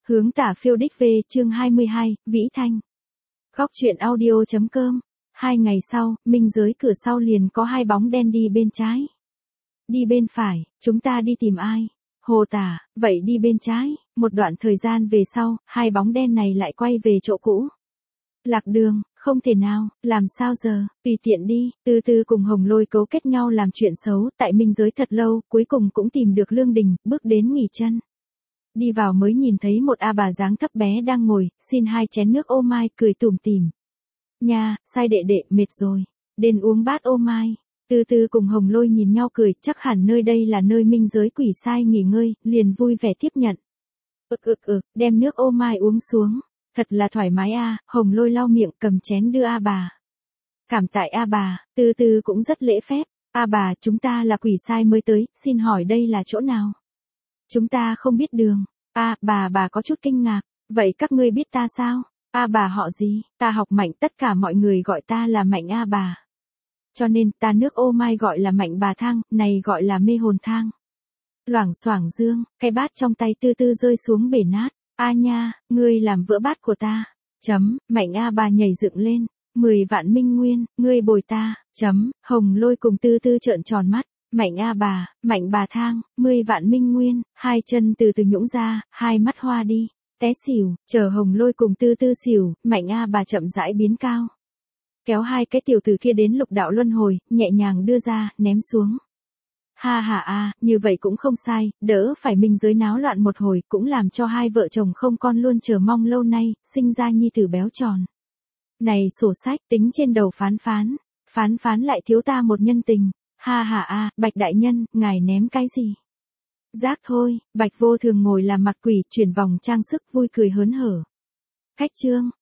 Hướng tả phiêu đích về chương 22, Vĩ Thanh. Góc truyện audio.com. 2 ngày sau, minh giới cửa sau liền có 2 bóng đen đi bên trái. Đi bên phải, chúng ta đi tìm ai? Hồ tả, vậy đi bên trái. Một đoạn thời gian về sau, 2 bóng đen này lại quay về chỗ cũ. Lạc đường, không thể nào, làm sao giờ, tùy tiện đi. Từ từ cùng Hồng Lôi cấu kết nhau làm chuyện xấu, tại minh giới thật lâu, cuối cùng cũng tìm được Lương Đình, bước đến nghỉ chân. Đi vào mới nhìn thấy một bà dáng thấp bé đang ngồi, xin 2 chén nước ô mai, cười tủm tỉm. Nha, sai đệ đệ, mệt rồi. Đến uống bát ô mai. Từ từ cùng Hồng Lôi nhìn nhau cười, chắc hẳn nơi đây là nơi minh giới quỷ sai nghỉ ngơi, liền vui vẻ tiếp nhận. Đem nước ô mai uống xuống. Thật là thoải mái a. Hồng Lôi lau miệng cầm chén đưa bà. Cảm tại bà, từ từ cũng rất lễ phép. Bà, chúng ta là quỷ sai mới tới, xin hỏi đây là chỗ nào? Chúng ta không biết đường. Bà có chút kinh ngạc. Vậy các ngươi biết ta sao? Bà họ gì? Ta học Mạnh, tất cả mọi người gọi ta là Mạnh bà. Cho nên ta nước ô mai gọi là Mạnh bà thang, này gọi là mê hồn thang. Loảng xoảng dương, cái bát trong tay từ từ rơi xuống bể nát. Nha, ngươi làm vỡ bát của ta. Mạnh bà nhảy dựng lên. 10 vạn minh nguyên, ngươi bồi ta. Hồng Lôi cùng từ từ trợn tròn mắt. Mạnh bà, Mạnh bà thang, 10 vạn minh nguyên, 2 chân từ từ nhũng ra, 2 mắt hoa đi, té xỉu, chờ Hồng Lôi cùng từ từ xỉu, Mạnh bà chậm rãi biến cao. Kéo 2 cái tiểu tử kia đến lục đạo luân hồi, nhẹ nhàng đưa ra, ném xuống. Như vậy cũng không sai, đỡ phải minh giới náo loạn một hồi, cũng làm cho 2 vợ chồng không con luôn chờ mong lâu nay, sinh ra nhi tử béo tròn. Này sổ sách, tính trên đầu phán lại thiếu ta một nhân tình. Bạch đại nhân, ngài ném cái gì? Rác thôi. Bạch vô thường ngồi làm mặt quỷ, chuyển vòng trang sức vui cười hớn hở. Khách trương,